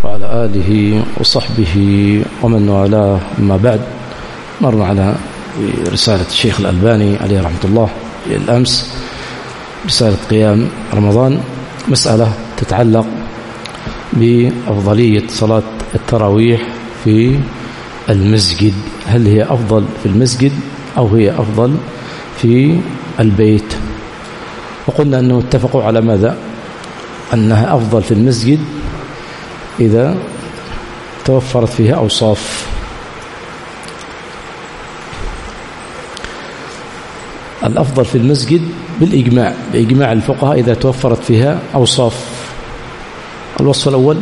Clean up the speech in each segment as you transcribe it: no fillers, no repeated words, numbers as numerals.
وعلى آله وصحبه ومن والاه. أما بعد، مرنا على رسالة الشيخ الألباني عليه رحمة الله الأمس، رسالة قيام رمضان، مسألة تتعلق بأفضلية صلاة التراويح في المسجد. هل هي أفضل في المسجد أو هي أفضل في البيت؟ وقلنا أنه اتفقوا على ماذا؟ أنها أفضل في المسجد إذا توفرت فيها أوصاف. الأفضل في المسجد بإجماع الفقهاء إذا توفرت فيها أوصاف. الوصف الأول: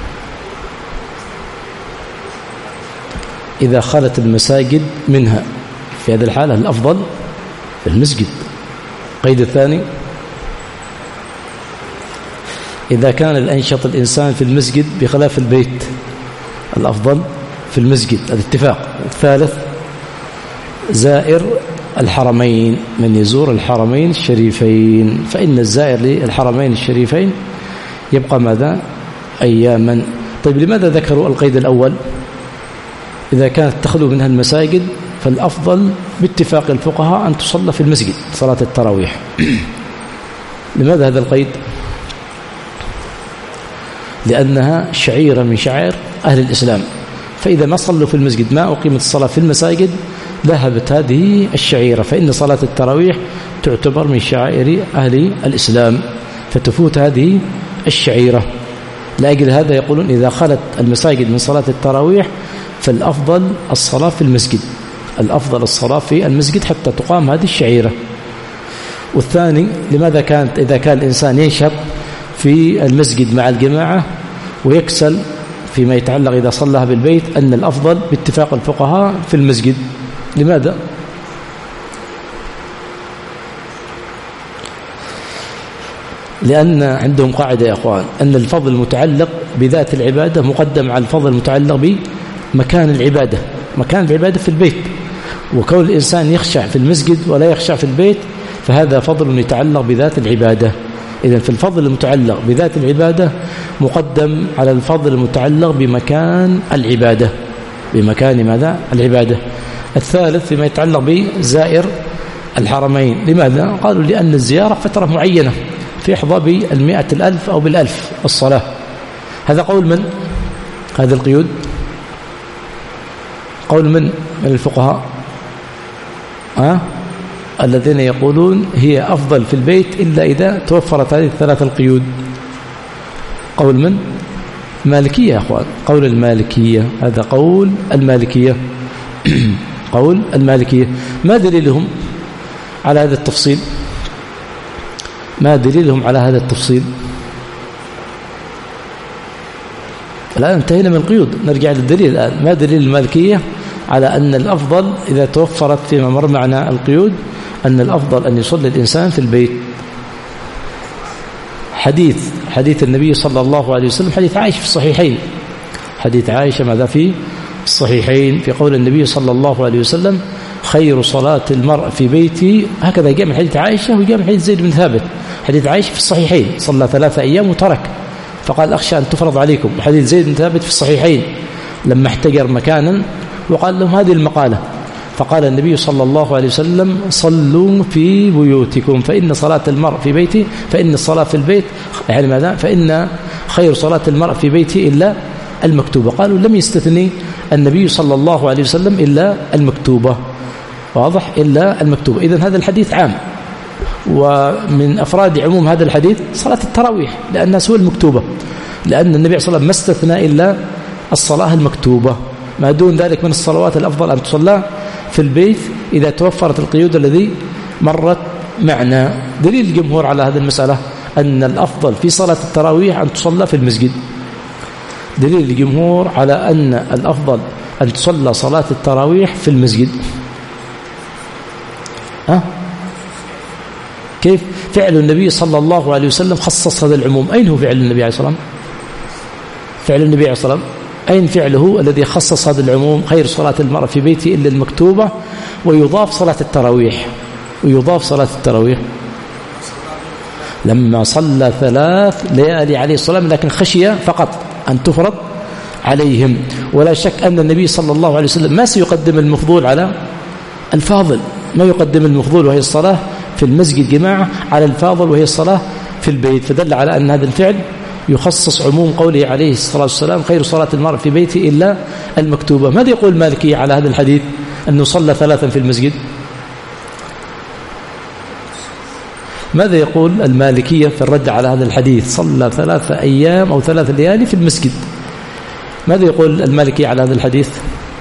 إذا خلت المساجد منها، في هذه الحالة الأفضل في المسجد. قيد الثاني: إذا كان الأنشط الإنسان في المسجد بخلاف البيت، الأفضل في المسجد، الاتفاق. الثالث: زائر الحرمين، من يزور الحرمين الشريفين، فإن الزائر للحرمين الشريفين يبقى ماذا؟ أياما. طيب، لماذا ذكروا القيد الأول؟ إذا كانت تخلو منها المساجد فالأفضل باتفاق الفقهاء أن تصلى في المسجد صلاة التراويح. لماذا هذا القيد؟ لأنها شعيرة من شعائر أهل الإسلام، فإذا ما صلوا في المسجد، ما أقيمت الصلاة في المساجد، ذهبت هذه الشعيرة، فإن صلاة التراويح تعتبر من شعائر أهل الإسلام، فتفوت هذه الشعيرة. لأجل هذا يقولون إذا خلت المساجد من صلاة التراويح فالأفضل الصلاة في المسجد، الأفضل الصلاة في المسجد حتى تقام هذه الشعيرة. والثاني: لماذا كانت إذا كان الإنسان ينشط في المسجد مع الجماعة ويكسل فيما يتعلق إذا صلىها بالبيت، أن الأفضل باتفاق الفقهاء في المسجد. لماذا؟ لأن عندهم قاعدة يا أخوان، أن الفضل المتعلق بذات العبادة مقدم على الفضل المتعلق بمكان العبادة. مكان العبادة في البيت، وكون الإنسان يخشع في المسجد ولا يخشع في البيت فهذا فضل يتعلق بذات العبادة. إذن في الفضل المتعلق بذات العبادة مقدم على الفضل المتعلق بمكان العبادة، بمكان ماذا؟ العبادة. الثالث فيما يتعلق بزائر الحرمين. لماذا؟ قالوا لأن الزيارة فترة معينة فيحظى ب100,000 أو بال1000 الصلاة. هذا قول من؟ هذا القيود قول من الفقهاء؟ الذين يقولون هي أفضل في البيت إلا إذا توفرت هذه الثلاثة القيود. قول من؟ المالكية يا أخوان، قول المالكية، هذا قول المالكية. قول المالكية. ما دليلهم على هذا التفصيل؟ ما دليلهم على هذا التفصيل؟ الآن انتهينا من القيود، نرجع للدليل الآن. ما دليل المالكية على أن الأفضل إذا توفرت فيما مر معنا القيود أن الأفضل أن يصلي الإنسان في البيت؟ حديث النبي صلى الله عليه وسلم، حديث عائشة في الصحيحين. حديث عائشة ماذا في الصحيحين؟ في قول النبي صلى الله عليه وسلم: خير صلاة المرء في بيته. هكذا جاء من حديث عائشة وجاء من حديث زيد بن ثابت. حديث عائشة في الصحيحين، صلى 3 أيام وترك، فقال: أخشى أن تفرض عليكم. حديث زيد بن ثابت في الصحيحين لما احتجر مكانا وقال لهم هذه المقالة، فقال النبي صلى الله عليه وسلم: صلوا في بيوتكم فإن صلاة المرء في بيته، فإن الصلاة في البيت يعني ماذا؟ فإن خير صلاة المرء في بيته إلا المكتوبة. قالوا لم يستثني النبي صلى الله عليه وسلم إلا المكتوبة. واضح؟ إلا المكتوبة. إذن هذا الحديث عام، ومن أفراد عموم هذا الحديث صلاة التراويح لأنها سوى المكتوبة، لأن النبي صلى الله عليه وسلم ما استثنى إلا الصلاة المكتوبة. ما دون ذلك من الصلوات الأفضل أن تصلى في البيت إذا توفرت القيود الذي مرت معنا. دليل الجمهور على هذه المسألة أن الأفضل في صلاة التراويح أن تصلى في المسجد. دليل الجمهور على أن الأفضل أن تصلى صلاة التراويح في المسجد. كيف؟ فعل النبي صلى الله عليه وسلم خصص هذا العموم. أين هو فعل النبي عليه الصلاة والسلام؟ فعل النبي عليه الصلاة والسلام أين فعله الذي خصص هذا العموم؟ خير صلاة المرء في بيته إلا المكتوبة، ويضاف صلاة التراويح. ويضاف صلاة التراويح لما صلى 3 ليالي عليه الصلاة، لكن خشية فقط أن تفرض عليهم. ولا شك أن النبي صلى الله عليه وسلم ما سيقدم المفضول على الفاضل، ما يقدم المفضول وهي الصلاة في المسجد جماعة على الفاضل وهي الصلاة في البيت. فدل على أن هذا الفعل يخصص عموم قوله عليه الصلاة والسلام خير صلاة المرء في بيته إلا المكتوبة. ماذا يقول المالكي على هذا الحديث أنه صلى 3 في المسجد؟ ماذا يقول المالكية في الرد على هذا الحديث؟ صلى 3 أيام أو 3 ليالي في المسجد. ماذا يقول المالكي على هذا الحديث؟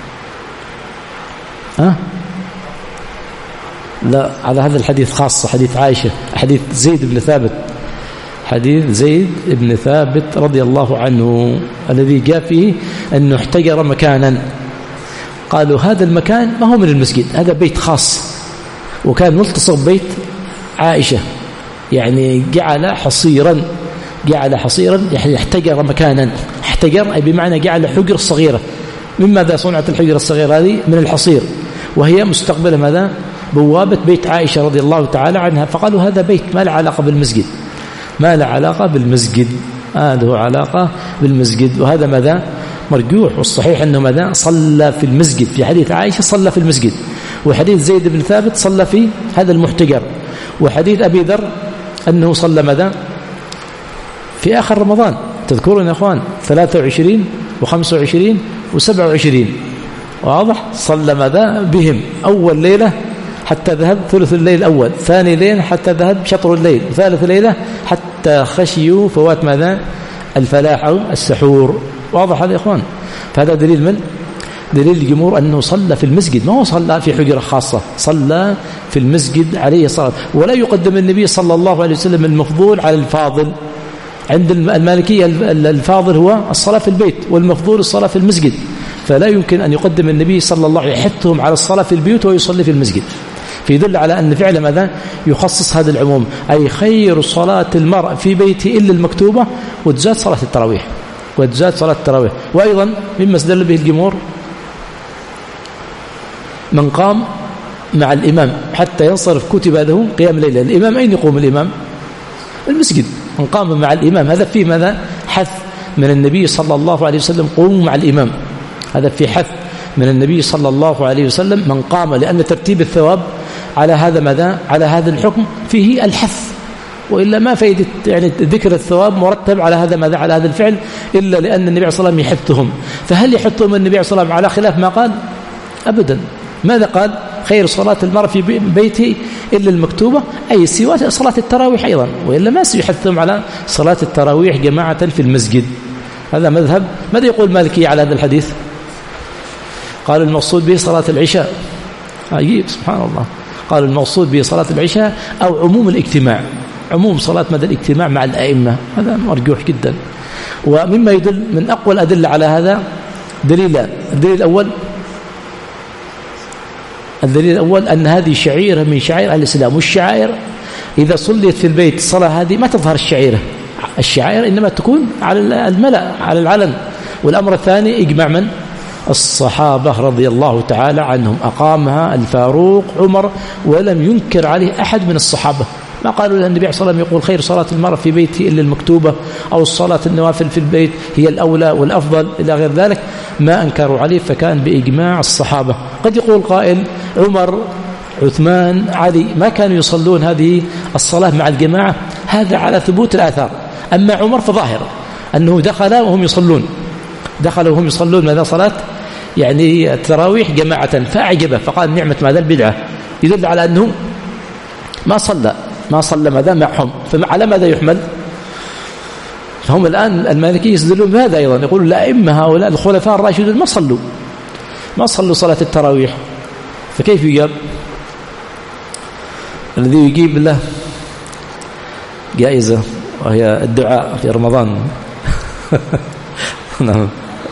لا، على هذا الحديث خاصة، حديث عائشة، حديث زيد بن ثابت، حديث زيد بن ثابت رضي الله عنه الذي جاء فيه أنه احتجر مكانا. قالوا هذا المكان ما هو من المسجد، هذا بيت خاص، وكان ملتصق بيت عائشة، يعني جعل حصيرا يعني احتجر مكانا. احتجر أي بمعنى جعل حجر صغيرة. من ماذا صنعت الحجر الصغيرة هذه؟ من الحصير، وهي مستقبلة ماذا؟ بوابة بيت عائشة رضي الله تعالى عنها. فقالوا هذا بيت ما له علاقة بالمسجد، ما له علاقة بالمسجد، هذا علاقة بالمسجد. وهذا ماذا؟ مرجوح. والصحيح أنه ماذا؟ صلى في المسجد. في حديث عائشة صلى في المسجد، وحديث زيد بن ثابت صلى في هذا المحتجر، وحديث أبي ذر أنه صلى ماذا؟ في آخر رمضان. تذكرون يا أخوان 23 و25 و27، واضح؟ صلى ماذا بهم؟ أول ليلة حتى ذهب ثلث الليل الأول، ثاني ليلة حتى ذهب شطر الليل، ثالث ليلة حتى خشيوا فوات ماذا؟ الفلاح أو السحور. واضح هذا يا إخوان؟ فهذا دليل من؟ دليل الجمهور أنه صلى في المسجد، ما هو صلى في حجرة خاصة، صلى في المسجد عليه الصلاة. ولا يقدم النبي صلى الله عليه وسلم المفضول على الفاضل. عند المالكية الفاضل هو الصلاة في البيت، والمفضول الصلاة في المسجد. فلا يمكن أن يقدم النبي صلى الله عليه وسلم يحثهم على الصلاة في البيوت ويصلي في المسجد. فيدل على أن فعل ماذا؟ يخصص هذا العموم، أي خير صلاة المرء في بيته إلا المكتوبة، وتزاد صلاة التراويح، وتزاد صلاة التراويح. وأيضا مما استدل به الجمهور من قام مع الإمام حتى ينصرف كتب له قيام الليل. الإمام أين يقوم الإمام؟ المسجد. من قام مع الإمام هذا فيه ماذا؟ حث من النبي صلى الله عليه وسلم قوموا مع الإمام. هذا في حث من النبي صلى الله عليه وسلم من قام، لأن ترتيب الثواب على هذا ماذا؟ على هذا الحكم فيه الحث، وإلا ما فائدة يعني ذكر الثواب مرتب على هذا ماذا؟ على هذا الفعل، إلا لأن النبي صلى الله عليه وسلم يحثهم. فهل يحثهم النبي صلى الله عليه وسلم على خلاف ما قال؟ أبدا. ماذا قال؟ خير صلاة المرء في بيته إلا المكتوبة، أي سوى صلاة التراويح أيضا، وإلا ما سيحثهم على صلاة التراويح جماعة في المسجد. هذا مذهب. ماذا يقول مالكي على هذا الحديث؟ قال المقصود به صلاة العشاء. عجيب سبحان الله. قال المقصود به صلاة العشاء أو عموم الاجتماع، عموم صلاة مدى الاجتماع مع الأئمة. هذا مرجوح جدا. ومما يدل من أقوى الأدلة على هذا دليلان. الدليل الأول أن هذه شعيرة من شعائر الإسلام، والشعائر إذا صليت في البيت الصلاة هذه ما تظهر الشعائر إنما تكون على الملأ، على العلن. والأمر الثاني إجماع من؟ الصحابة رضي الله تعالى عنهم، أقامها الفاروق عمر ولم ينكر عليه أحد من الصحابة. ما قالوا للنبي صلى الله عليه وسلم يقول خير صلاة المرء في بيته إلا المكتوبة، أو الصلاة النوافل في البيت هي الأولى والأفضل إلى غير ذلك، ما أنكروا عليه، فكان بإجماع الصحابة. قد يقول قائل عمر عثمان علي ما كانوا يصلون هذه الصلاة مع الجماعة، هذا على ثبوت الآثار. أما عمر فظاهر أنه دخل وهم يصلون ماذا؟ صلاة يعني التراويح جماعة، فأعجبه فقال نعمة ماذا؟ البدعة. يدل على أنه ما صلى ماذا معهم. فعلى ماذا يحمل؟ فهم الآن المالكي يستدلون بهذا أيضا، يقولون الأئمة هؤلاء الخلفاء الراشدون ما صلوا صلاة التراويح. فكيف يجاب؟ الذي يجيب له جائزة وهي الدعاء في رمضان. نعم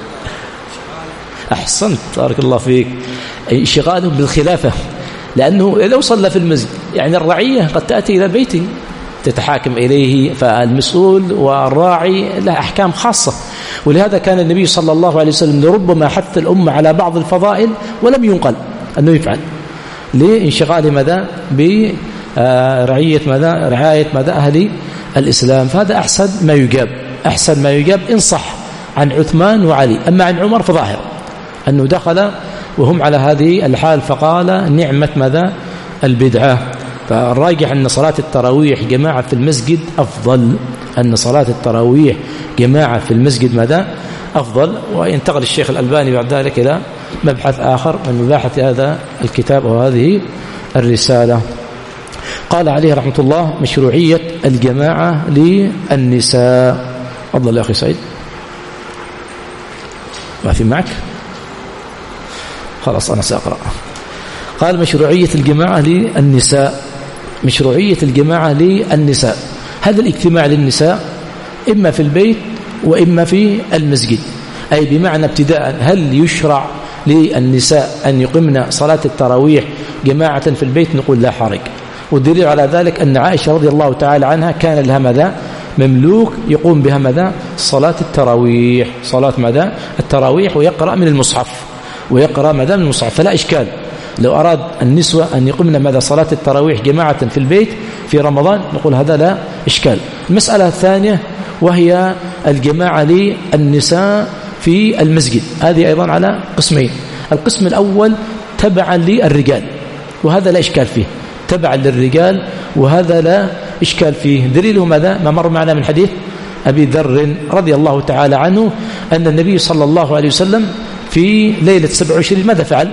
أحسنت بارك الله فيك. انشغالهم بالخلافة، لأنه لو صلى في المسجد يعني الرعية قد تأتي إلى بيته تتحاكم إليه، فالمسؤول والراعي له أحكام خاصة. ولهذا كان النبي صلى الله عليه وسلم لربما حث الأمة على بعض الفضائل ولم ينقل أنه يفعل لانشغال ماذا؟ برعاية ماذا؟ أهل الإسلام. فهذا أحسن ما يجاب إن صح. عن عثمان وعلي. أما عن عمر فظاهر أنه دخل وهم على هذه الحال فقال نعمة ماذا البدعة. فالراجح أن صلاة التراويح جماعة في المسجد أفضل، أن صلاة التراويح جماعة في المسجد ماذا أفضل. وينتقل الشيخ الألباني بعد ذلك إلى مبحث آخر من مباحث هذا الكتاب وهذه الرسالة. قال عليه رحمة الله مشروعية الجماعة للنساء. أفضل يا أخي سعيد، ما في معك؟ خلاص أنا سأقرأ. قال مشروعية الجماعة للنساء. مشروعية الجماعة للنساء، هذا الاجتماع للنساء إما في البيت وإما في المسجد، أي بمعنى ابتداء هل يشرع للنساء أن يقمن صلاة التراويح جماعة في البيت؟ نقول لا حرج. والدليل على ذلك أن عائشة رضي الله تعالى عنها كان لها ماذا مملوك يقوم بها ماذا صلاة التراويح، صلاة ماذا التراويح، ويقرأ من المصحف، ويقرأ ماذا من المصحف. فلا إشكال لو أراد النسوة أن يقمن ماذا صلاة التراويح جماعة في البيت في رمضان، نقول هذا لا إشكال. المسألة الثانية وهي الجماعة للنساء في المسجد، هذه أيضا على قسمين. القسم الأول تبعا للرجال، وهذا لا إشكال فيه، تبعا للرجال وهذا لا إشكال فيه. دليله ماذا ما مر معنا من حديث أبي ذر رضي الله تعالى عنه أن النبي صلى الله عليه وسلم في ليلة 27 ماذا فعل؟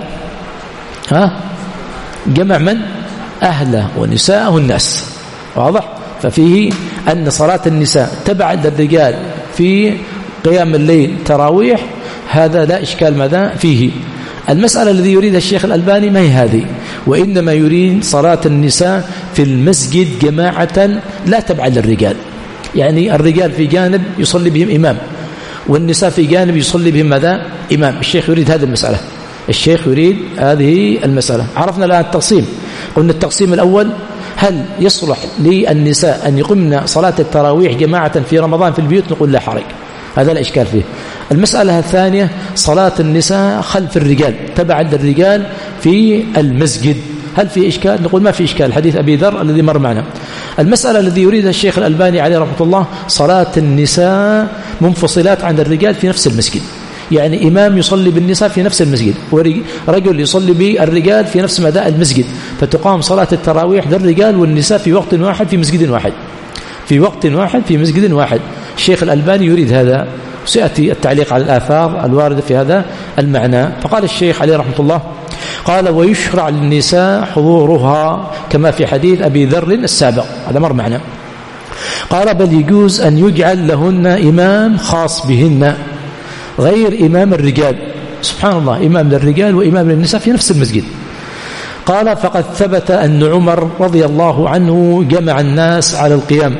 جمع من؟ أهله ونساءه الناس، واضح؟ ففيه أن صلاة النساء تبع للرجال في قيام الليل تراويح، هذا لا إشكال ماذا فيه. المسألة الذي يريدها الشيخ الألباني ما هي هذه، وإنما يريد صلاة النساء في المسجد جماعة لا تبع للرجال، يعني الرجال في جانب يصلي بهم إمام والنساء في جانب يصلي بهم ماذا إمام. الشيخ يريد هذه المسألة، الشيخ يريد هذه المسألة. عرفنا الآن التقسيم، قلنا التقسيم الأول هل يصلح للنساء أن يقمن صلاة التراويح جماعة في رمضان في البيوت؟ نقول لا حرج، هذا لا إشكال فيه. المسألة الثانية صلاة النساء خلف الرجال تبعا للرجال في المسجد، هل في إشكال؟ نقول ما في إشكال، حديث أبي ذر الذي مر معنا. المسألة الذي يريدها الشيخ الألباني عليه رحمة الله صلاة النساء منفصلات عن الرجال في نفس المسجد، يعني إمام يصلي بالنساء في نفس المسجد ورجل يصلي بالرجال في نفس مدى المسجد، فتقام صلاة التراويح للرجال والنساء في وقت واحد في مسجد واحد، في وقت واحد في مسجد واحد. الشيخ الألباني يريد هذا، سيأتي التعليق على الآثار الواردة في هذا المعنى. فقال الشيخ عليه رحمة الله قال ويشرع للنساء حضورها كما في حديث أبي ذر السابق، هذا مر معنا. قال بل يجوز أن يجعل لهن إمام خاص بهن غير إمام الرجال، سبحان الله، إمام للرجال وإمام للنساء في نفس المسجد. قال فقد ثبت أن عمر رضي الله عنه جمع الناس على القيام،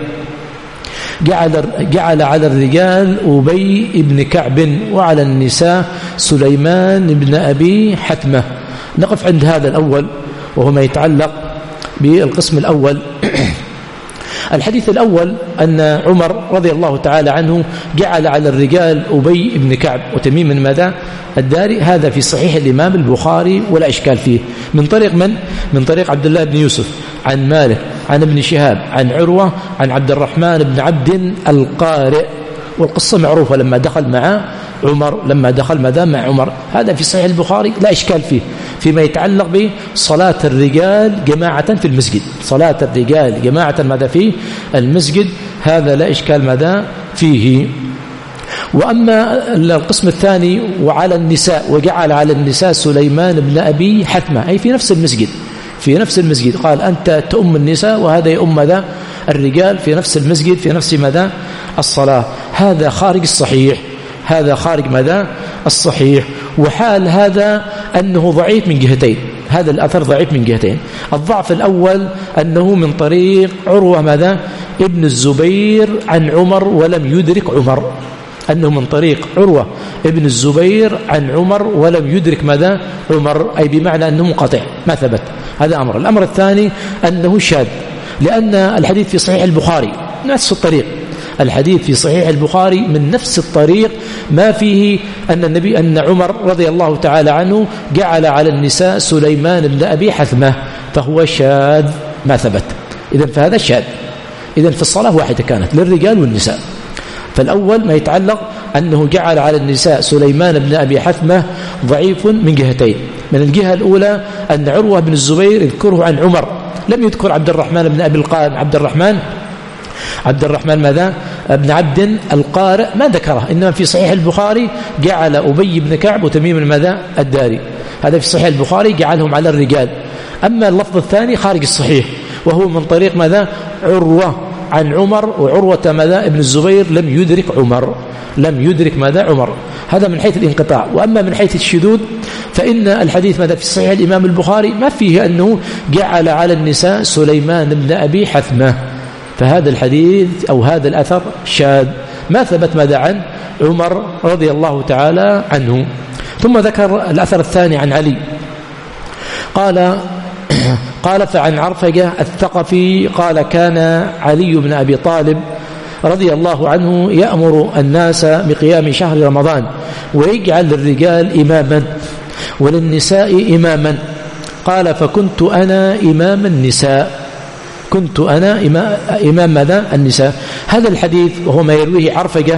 جعل على الرجال أبي بن كعب وعلى النساء سليمان بن أبي حتمة. نقف عند هذا الأول وهو ما يتعلق بالقسم الأول. الحديث الأول أن عمر رضي الله تعالى عنه جعل على الرجال أبي بن كعب وتميم بن ماذا الداري، هذا في صحيح الإمام البخاري ولا إشكال فيه. من طريق من؟ من طريق عبد الله بن يوسف عن مالك عن ابن شهاب عن عروة عن عبد الرحمن بن عبد القارئ، والقصة معروفة لما دخل مع عمر، لما دخل ماذا مع عمر، هذا في صحيح البخاري لا إشكال فيه. فيما يتعلق بصلاة الرجال جماعة في المسجد، صلاة الرجال جماعة ماذا في المسجد، هذا لا إشكال ماذا فيه. وأما القسم الثاني وعلى النساء، وجعل على النساء سليمان بن أبي حتمة، أي في نفس المسجد، في نفس المسجد، قال أنت تؤم النساء وهذا يؤم ماذا الرجال في نفس المسجد في نفس ماذا الصلاة. هذا خارج الصحيح، هذا خارج ماذا الصحيح. وحال هذا أنه ضعيف من جهتين، هذا الأثر ضعيف من جهتين. الضعف الأول أنه من طريق عروة ماذا ابن الزبير عن عمر ولم يدرك عمر، أنه من طريق عروة ابن الزبير عن عمر ولم يدرك ماذا عمر، أي بمعنى أنه منقطع ما ثبت، هذا أمر. الأمر الثاني أنه شاذ، لأن الحديث في صحيح البخاري نفس الطريق، الحديث في صحيح البخاري من نفس الطريق، ما فيه أن عمر رضي الله تعالى عنه جعل على النساء سليمان بن أبي حتمة، فهو شاذ ما ثبت. إذن فهذا شاذ. إذن في الصلاة واحدة كانت للرجال والنساء. فالأول ما يتعلق أنه جعل على النساء سليمان بن أبي حثمة ضعيف من جهتين. من الجهة الأولى أن عروة بن الزبير يذكره عن عمر، لم يذكر عبد الرحمن بن أبي القارئ. عبد الرحمن ماذا ابن عبد القارئ ما ذكره، إنما في صحيح البخاري جعل أبي بن كعب وتميم ماذا الداري، هذا في صحيح البخاري جعلهم على الرجال. أما اللفظ الثاني خارج الصحيح وهو من طريق ماذا عروة عن عمر، وعروة ماذا ابن الزبير لم يدرك ماذا عمر. هذا من حيث الانقطاع. وأما من حيث الشذوذ فإن الحديث ماذا في صحيح الإمام البخاري ما فيه أنه جعل على النساء سليمان بن أبي حثمة، فهذا الحديث أو هذا الأثر شاذ ما ثبت ماذا عن عمر رضي الله تعالى عنه. ثم ذكر الأثر الثاني عن علي قال فعن عرفجة الثقفي قال كان علي بن أبي طالب رضي الله عنه يأمر الناس بقيام شهر رمضان ويجعل للرجال إماما وللنساء إماما. قال فكنت أنا إمام النساء، كنت أنا إمام ماذا النساء. هذا الحديث وهو ما يرويه عرفجة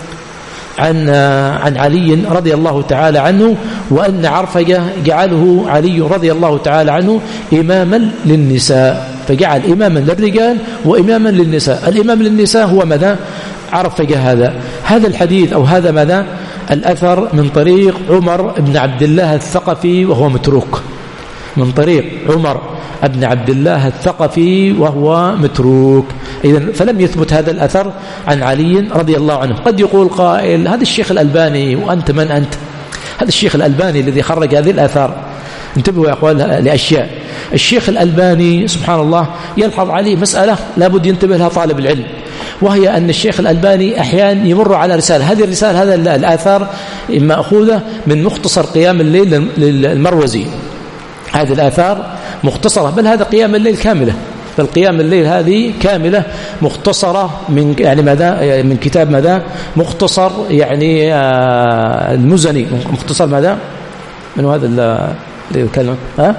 عن علي رضي الله تعالى عنه، وأن عرفجة جعله علي رضي الله تعالى عنه إماما للنساء، فجعل إماما للرجال وإماما للنساء. الإمام للنساء هو ماذا عرفجة. هذا الحديث أو هذا ماذا الأثر من طريق عمر بن عبد الله الثقفي وهو متروك، من طريق عمر بن عبد الله الثقفي وهو متروك. إذن فلم يثبت هذا الأثر عن علي رضي الله عنه. قد يقول قائل هذا الشيخ الألباني، وأنت من أنت؟ هذا الشيخ الألباني الذي خرج هذه الآثار. انتبهوا يا أخوان لأشياء. الشيخ الألباني سبحان الله يلحظ عليه مسألة لابد ينتبه لها طالب العلم، وهي أن الشيخ الألباني أحيانا يمر على رسالة، هذه الرسالة هذا الآثار مأخوذة من مختصر قيام الليل للمروزي. هذه الآثار مختصرة، بل هذا قيام الليل كاملة، بل قيام الليل هذه كاملة مختصرة من يعني ماذا من كتاب ماذا مختصر يعني المزني، مختصر ماذا من هذا اللي يتكلم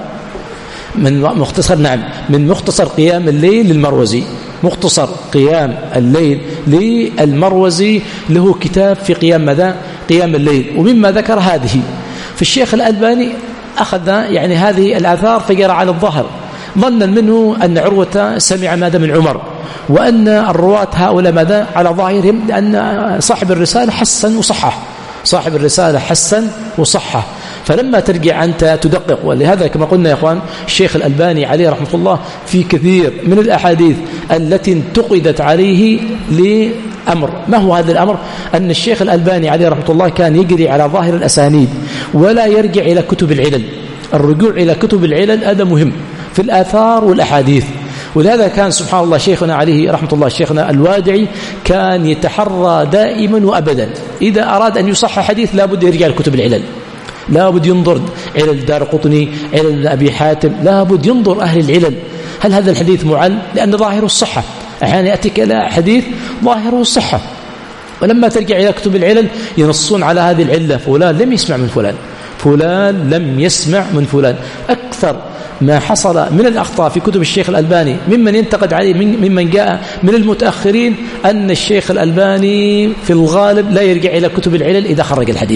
من مختصر نعم من مختصر قيام الليل للمروزي. مختصر قيام الليل للمروزي له كتاب في قيام ماذا قيام الليل، ومما ذكر هذه. في الشيخ الألباني أخذ يعني هذه الآثار فجرى على الظهر ظنا منه أن عروة سمع ماذا من عمر، وأن الرواة هؤلاء ماذا على ظاهرهم، لأن صاحب الرسالة حسن وصحح، صاحب الرسالة حسن وصحح. فلما ترجع أنت تدقق، ولهذا كما قلنا يا أخوان الشيخ الألباني عليه رحمة الله في كثير من الأحاديث التي انتقدت عليه لأمر. ما هو هذا الأمر؟ أن الشيخ الألباني عليه رحمة الله كان يجري على ظاهر الأسانيد ولا يرجع إلى كتب العلل. الرجوع إلى كتب العلل هذا مهم في الآثار والأحاديث. ولهذا كان سبحان الله شيخنا عليه رحمة الله شيخنا الوادعي كان يتحرى دائما وأبدا إذا أراد أن يصحح حديث لابد يرجع لكتب العلل، لابد ينظر علل الدارقطني، علل أبي حاتم، لابد ينظر أهل العلل هل هذا الحديث معل، لأن ظاهره الصحة. أحيانا يأتيك إلى حديث ظاهره الصحة، ولما ترجع إلى كتب العلل ينصون على هذه العلة، فلان لم يسمع من فلان، فلان لم يسمع من فلان. أكثر ما حصل من الأخطاء في كتب الشيخ الألباني ممن ينتقد عليه ممن جاء من المتأخرين أن الشيخ الألباني في الغالب لا يرجع إلى كتب العلل إذا خرج الحديث،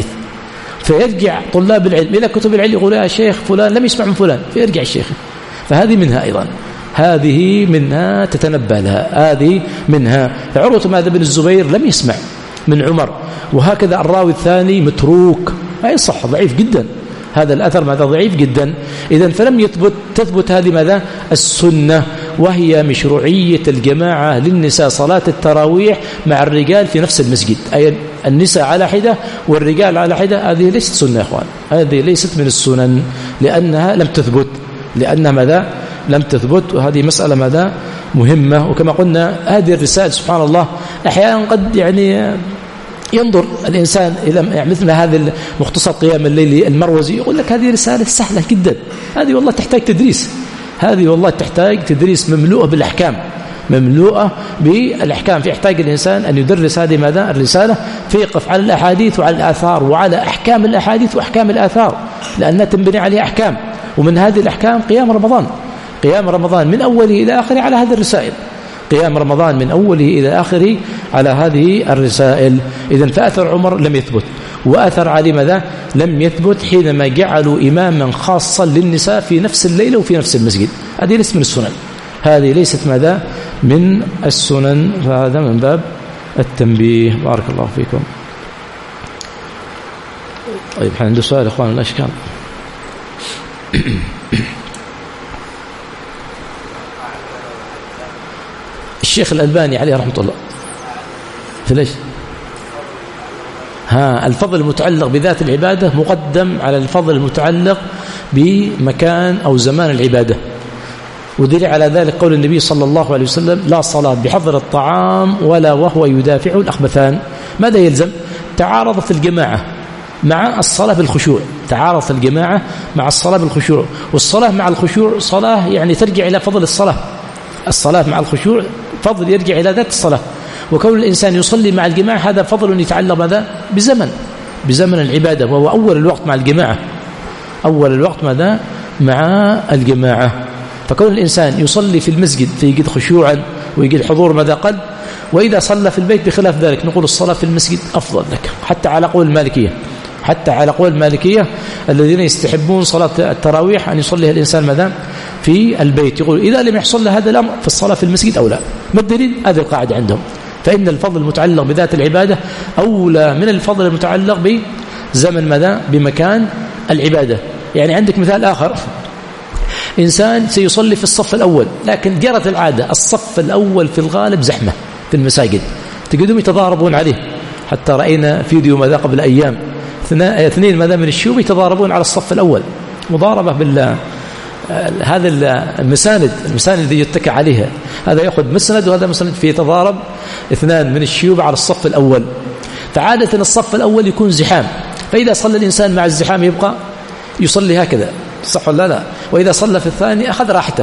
فيرجع طلاب العلم إلى كتب العلم يقول يا شيخ فلان لم يسمع من فلان، فيرجع الشيخ. فهذه منها أيضا، هذه منها تتنبه لها، هذه منها. عروة ماذا بن الزبير لم يسمع من عمر، وهكذا الراوي الثاني متروك أي صح ضعيف جدا، هذا الأثر ماذا ضعيف جدا. إذن فلم تثبت هذه ماذا السنة، وهي مشروعية الجماعة للنساء صلاة التراويح مع الرجال في نفس المسجد، أي النساء على حدة والرجال على حدة. هذه ليست سنة يا أخوان، هذه ليست من السنن لأنها لم تثبت، لأنها ماذا لم تثبت. وهذه مسألة ماذا مهمة. وكما قلنا هذه الرسالة سبحان الله أحيانا قد يعني ينظر الإنسان إلى مثل هذا مختصر قيام الليل المروزي يقول لك هذه رسالة سهلة جدا، هذه والله تحتاج تدريس، هذه والله تحتاج تدريس مملوءة بالأحكام، مملوءة بالأحكام. فيحتاج الإنسان أن يدرس هذه ماذا الرسالة، فيقف على الأحاديث وعلى الآثار وعلى أحكام الأحاديث وأحكام الآثار، لأنها تنبني عليها أحكام. ومن هذه الأحكام قيام رمضان، قيام رمضان من أوله إلى آخره على هذه الرسائل، قيام رمضان من أوله إلى آخره على هذه الرسائل. إذن فأثر عمر لم يثبت، وأثر علي ماذا؟ لم يثبت حينما جعلوا إماما خاصا للنساء في نفس الليلة وفي نفس المسجد. هذه ليست من السنن، هذه ليست ماذا؟ من السنن، فهذا من باب التنبيه. بارك الله فيكم. طيب عنده سؤال إخوان الأشكال؟ الشيخ الألباني عليه رحمة الله في ليش؟ الفضل المتعلق بذات العبادة مقدم على الفضل المتعلق بمكان أو زمان العبادة. ودليل على ذلك قول النبي صلى الله عليه وسلم: لا صلاة بحضر الطعام ولا وهو يدافع الأخبثان. ماذا يلزم؟ تعارضت الجماعة مع الصلاة بالخشوع، تعارضت الجماعة مع الصلاة بالخشوع، والصلاة مع الخشوع صلاة يعني ترجع إلى فضل الصلاة. الصلاة مع الخشوع فضل يرجع إلى ذات الصلاة، وكون الإنسان يصلي مع الجماعة هذا فضل يتعلق ماذا؟ بزمن العبادة، وهو أول الوقت مع الجماعة، أول الوقت ماذا؟ مع الجماعة. فكون الإنسان يصلي في المسجد فيجد خشوعا ويجد حضور ماذا قلب، وإذا صلى في البيت بخلاف ذلك نقول الصلاة في المسجد أفضل لك، حتى على قول المالكية، حتى على قول المالكية الذين يستحبون صلاة التراويح أن يصليها الإنسان ماذا؟ في البيت. يقول إذا لم يحصل له هذا الأمر فالصلاة في المسجد أولى. ما الدليل؟ هذه القاعدة عندهم، فإن الفضل المتعلق بذات العبادة أولى من الفضل المتعلق بزمن ماذا؟ بمكان العبادة. يعني عندك مثال آخر، إنسان سيصلي في الصف الأول، لكن جرت العادة الصف الأول في الغالب زحمة في المساجد، تجدهم يتضاربون عليه، حتى رأينا فيديو ماذا قبل أيام اثنين ماذا من الشيوخ يتضاربون على الصف الأول، مضاربة بالله. هذا المساند الذي يتكى عليها، هذا يأخذ مسند وهذا مسند، في تضارب اثنان من الشيوخ على الصف الأول. فعادة الصف الأول يكون زحام، فإذا صلى الإنسان مع الزحام يبقى يصلي هكذا، صح ولا لا؟ وإذا صلى في الثاني أخذ راحته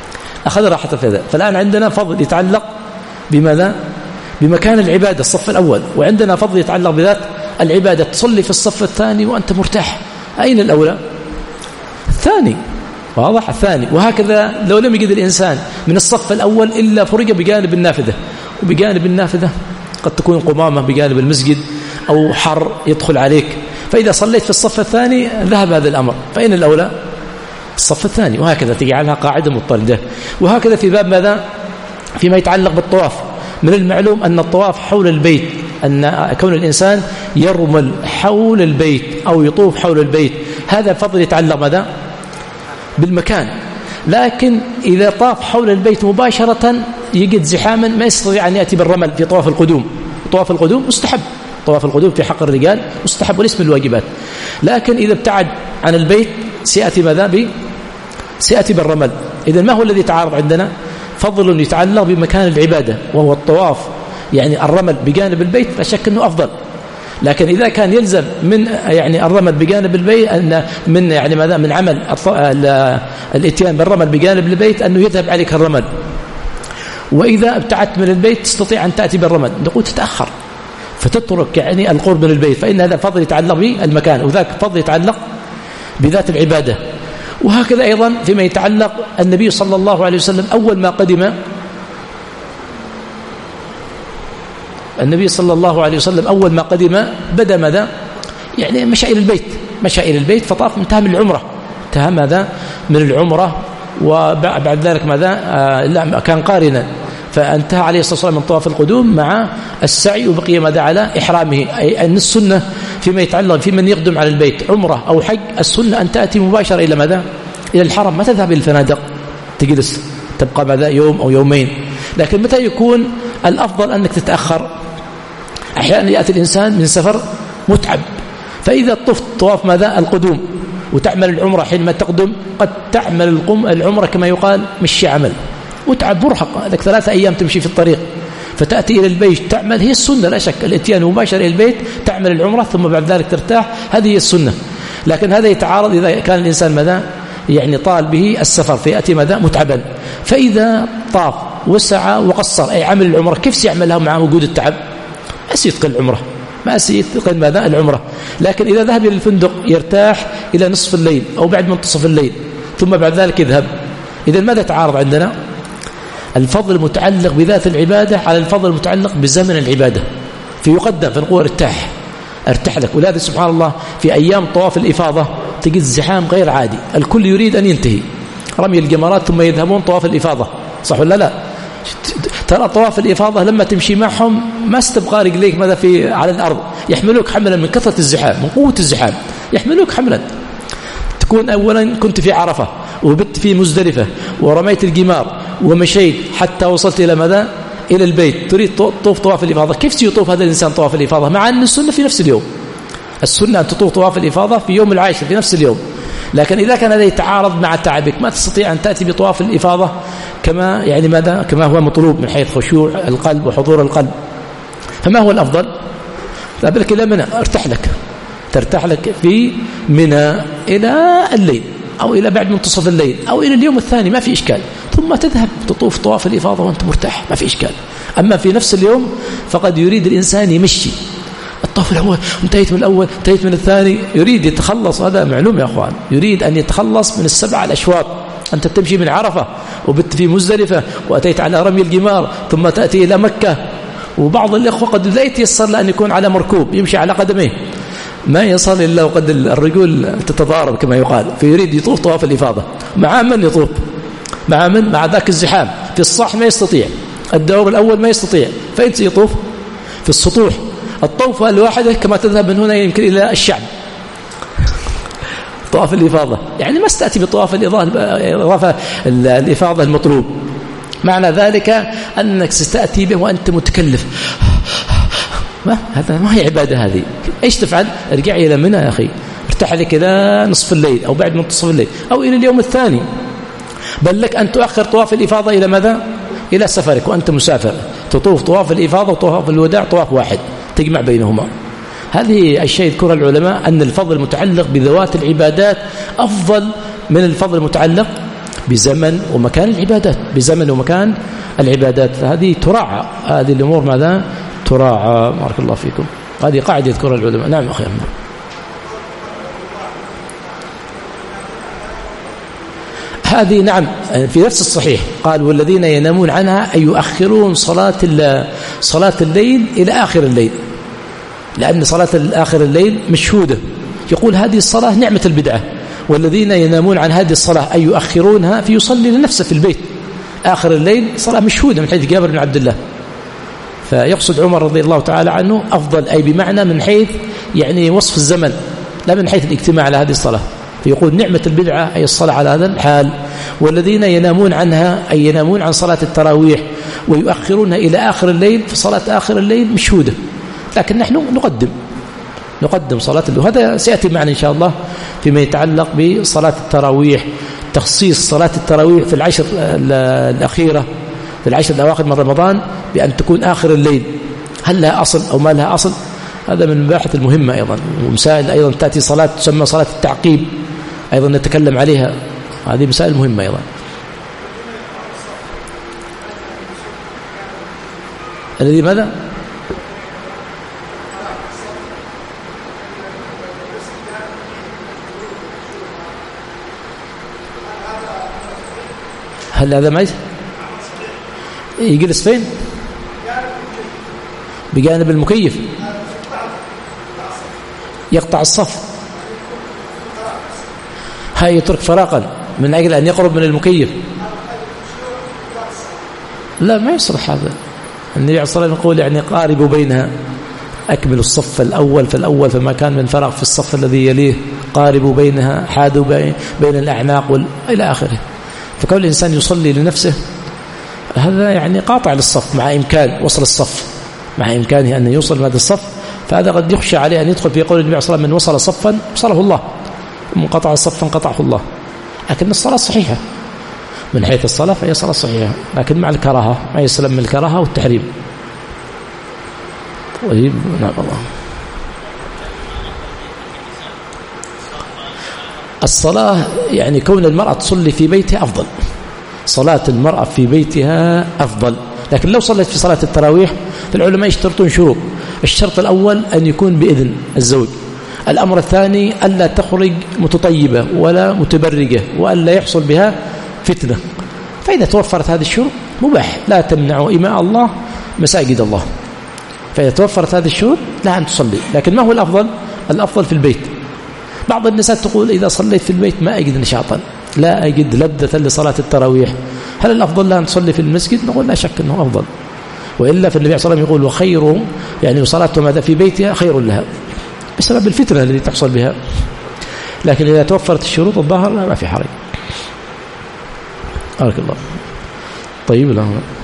في هذا. فالآن عندنا فضل يتعلق بماذا؟ بمكان العبادة الصف الأول، وعندنا فضل يتعلق بذات العبادة. تصلي في الصف الثاني وأنت مرتاح، أين الأولى؟ الثاني، واضح؟ الثاني. وهكذا لو لم يجد الإنسان من الصف الأول إلا فرج بجانب النافذة، وبجانب النافذة قد تكون قمامة بجانب المسجد أو حر يدخل عليك، فإذا صليت في الصف الثاني ذهب هذا الأمر، فإن الأولى؟ الصف الثاني. وهكذا تجعلها قاعدة مضطردة. وهكذا في باب ماذا؟ فيما يتعلق بالطواف، من المعلوم أن الطواف حول البيت، أن كون الإنسان يرمل حول البيت أو يطوف حول البيت هذا فضل يتعلق ماذا؟ بالمكان. لكن إذا طاف حول البيت مباشرة يجد زحاما ما يستطيع أن يأتي بالرمل في طواف القدوم. طواف القدوم مستحب، طواف القدوم في حق الرجال مستحب وليس من الواجبات. لكن إذا ابتعد عن البيت سيأتي ماذا؟ سيأتي بالرمل. إذن ما هو الذي تعارض عندنا؟ فضل يتعلق بمكان العبادة وهو الطواف، يعني الرمل بجانب البيت لا شك أنه أفضل. لكن إذا كان يلزم من يعني الرمل بجانب البيت أن من يعني ماذا؟ من عمل الاتيان بالرمل بجانب البيت أنه يذهب عليك الرمل، وإذا ابتعدت من البيت تستطيع أن تأتي بالرمل، نقول تتأخر فتترك يعني القرب من البيت، فإن هذا فضل يتعلق بالمكان، وذاك فضل يتعلق بذات العبادة. وهكذا أيضا فيما يتعلق النبي صلى الله عليه وسلم أول ما قدم النبي صلى الله عليه وسلم أول ما قدم بدأ ماذا؟ يعني مشى إلى البيت فطاف، انتهى من العمرة، انتهى ماذا؟ من العمرة. وبعد ذلك ماذا؟ لا كان قارنا، فانتهى عليه الصلاة والسلام من طواف القدوم مع السعي، وبقي ماذا؟ على إحرامه. أي أن السنة فيما يتعلق في من يقدم على البيت عمرة أو حج، السنة أن تأتي مباشرة إلى ماذا؟ إلى الحرم، ما تذهب إلى الفنادق تجلس تبقى ماذا؟ يوم أو يومين. لكن متى يكون الأفضل أنك تتأخر؟ أحيانا يأتي الإنسان من سفر متعب، فإذا طفت طواف ماذا؟ القدوم وتعمل العمرة، حينما تقدم قد تعمل العمرة كما يقال مشي عمل، متعب مرهق، لك 3 أيام تمشي في الطريق، فتأتي إلى البيت تعمل، هي السنة لا شك، الاتيان مباشر إلى البيت تعمل العمرة ثم بعد ذلك ترتاح، هذه هي السنة. لكن هذا يتعارض إذا كان الإنسان ماذا؟ يعني طال به السفر فيأتي ماذا؟ متعبا. فإذا طاف وسعى وقصر أي عمل العمرة، كيف سيعملها مع وجود التعب؟ ما سيتقن العمرة، ما سيتقن ماذا؟ العمرة. لكن إذا ذهب إلى الفندق يرتاح إلى نصف الليل أو بعد منتصف الليل ثم بعد ذلك يذهب. إذا ماذا تعارض عندنا؟ الفضل المتعلق بذات العبادة على الفضل المتعلق بزمن العبادة، فيقدم، فنقول ارتاح لك. ولهذا سبحان الله في أيام طواف الإفاضة تجد الزحام غير عادي، الكل يريد أن ينتهي رمي الجمرات ثم يذهبون طواف الإفاضة، صح ولا لا؟ ترى طواف الإفاضة لما تمشي معهم ما استبقى رجليك ماذا على الأرض، يحملوك حملا من كثرة الزحام، من قوة الزحام يحملوك حملا. تكون أولا كنت في عرفة وبت في مزدلفة ورميت الجمار ومشيت حتى وصلت إلى ماذا؟ إلى البيت، تريد تطوف طواف الإفاضة. كيف سيطوف هذا الإنسان طواف الإفاضة مع أن السنة في نفس اليوم؟ السنة أن تطوف طواف الإفاضة في يوم العاشر في نفس اليوم، لكن إذا كان هذا يتعارض مع تعبك ما تستطيع أن تأتي بطواف الإفاضة كما يعني ماذا؟ كما هو مطلوب من حيث خشوع القلب وحضور القلب. فما هو الأفضل؟ لا بالك إلى منى، ترتاح لك في منى إلى الليل أو إلى بعد منتصف الليل أو إلى اليوم الثاني، ما في إشكال، ثم تذهب تطوف طواف الإفاضة وأنت مرتاح، ما في إشكال. أما في نفس اليوم فقد يريد الإنسان يمشي الطواف الأول، انتهيت من الأول، انتهيت من الثاني، يريد يتخلص، هذا معلوم يا أخوان، يريد أن يتخلص من 7 الأشواط. أنت تمشي من عرفة وبت في مزدلفة وأتيت على رمي الجمار ثم تأتي إلى مكة، وبعض الإخوة قد لا يتيسر له أن يكون على مركوب يمشي على قدميه، ما يصل إلا وقد الرجول تتضارب كما يقال، فيريد يطوف طواف الإفاضة. مع من يطوف؟ مع من؟ مع ذاك الزحام، في الصح ما يستطيع، الدور الأول ما يستطيع، فأين سيطوف؟ في السطوح. الطوفة الواحدة كما تذهب من هنا يمكن إلى الشعب، طواف الإفاضة، يعني ما استأتي بطواف الإفاضة المطلوب. معنى ذلك أنك ستأتي به وأنت متكلف، هذا ما هي عبادة هذه. إيش تفعل؟ ارجع إلى منى يا أخي، ارتاح لك إلى نصف الليل أو بعد منتصف الليل أو إلى اليوم الثاني، بل لك أن تؤخر طواف الإفاضة إلى ماذا؟ إلى سفرك وأنت مسافر، تطوف طواف الإفاضة وطواف الوداع طواف واحد، تجمع بينهما. هذه الشيء يذكر العلماء أن الفضل المتعلق بذوات العبادات أفضل من الفضل المتعلق بزمن ومكان العبادات، بزمن ومكان العبادات. فهذه تراعى، هذه الأمور ماذا؟ تراعى. بارك الله فيكم. هذه قاعدة يذكر العلماء. نعم أخي أحمد. هذه نعم في نفس الصحيح قال والذين ينامون عنها أي يؤخرون صلاة الليل إلى آخر الليل، لأن صلاة آخر الليل مشهودة. يقول هذه الصلاة نعمة البدعة، والذين ينامون عن هذه الصلاة أي يؤخرونها فيصلي لنفسه في البيت آخر الليل، صلاة مشهودة من حيث جابر بن عبد الله. فيقصد عمر رضي الله تعالى عنه أفضل، أي بمعنى من حيث يعني وصف الزمن لا من حيث الاجتماع على هذه الصلاة. فيقول نعمة البدعة أي الصلاة على هذا الحال. والذين ينامون عنها أي ينامون عن صلاة التراويح ويؤخرونها إلى آخر الليل، فصلاة آخر الليل مشهودة، لكن نحن نقدم صلاة الليل. وهذا سيأتي معنا إن شاء الله فيما يتعلق بصلاة التراويح، تخصيص صلاة التراويح في العشر الأخيرة، في العشر الأواخر من رمضان، بأن تكون آخر الليل. هل لها أصل أو ما لها أصل؟ هذا من المباحث المهمة أيضا. ومسائل أيضا تأتي صلاة تسمى صلاة التعقيب، أيضا نتكلم عليها، هذه مسائل مهمة أيضا. الذي ماذا؟ هل هذا ما يجلس فين؟ بجانب المكيف، يقطع الصف، هاي يترك فراغا من أجل أن يقرب من المكيف. لا ما يصلح هذا. النبي عليه الصلاة والسلام يقول يعني قاربوا بينها، أكملوا الصف الأول فالأول، فما كان من فراغ في الصف الذي يليه قاربوا بينها، حادوا بين الأعناق إلى آخره. فكون الإنسان يصلي لنفسه هذا يعني قاطع للصف، مع إمكان وصل الصف، مع إمكانه أن يوصل هذا الصف، فهذا قد يخشى عليه أن يدخل في قول النبي عليه الصلاة والسلام من وصل صفا وصله الله، ومن قطع صفا قطعه الله. لكن الصلاة صحيحة من حيث الصلاة، فهي صلاة صحيحة، لكن مع الكراهة، ما يسلم من الكراهة والتحريم. طيب نعم الله. الصلاة يعني كون المرأة تصلي في بيتها أفضل، صلاة المرأة في بيتها أفضل. لكن لو صلت في صلاة التراويح فالعلماء يشترطون شروط. الشرط الأول أن يكون بإذن الزوج، الأمر الثاني ألا تخرج متطيبة ولا متبرجة، وألا يحصل بها فتنة. فإذا توفرت هذه الشروط مباح، لا تمنعوا إماء الله مساجد الله. فإذا توفرت هذه الشروط لها أن تصلي. لكن ما هو الأفضل؟ الأفضل في البيت. بعض النساء تقول إذا صليت في البيت ما أجد نشاطا، لا أجد لذة لصلاة التراويح، هل الأفضل لها أن تصلي في المسجد؟ نقول لا شك أنه أفضل، وإلا فالنبي صلى الله عليه وسلم يقول وخير يعني صلاته ماذا في بيتها خير لها بسبب الفتنة التي تحصل بها. لكن إذا توفرت الشروط الظاهر ما في حرج. بارك الله. طيب.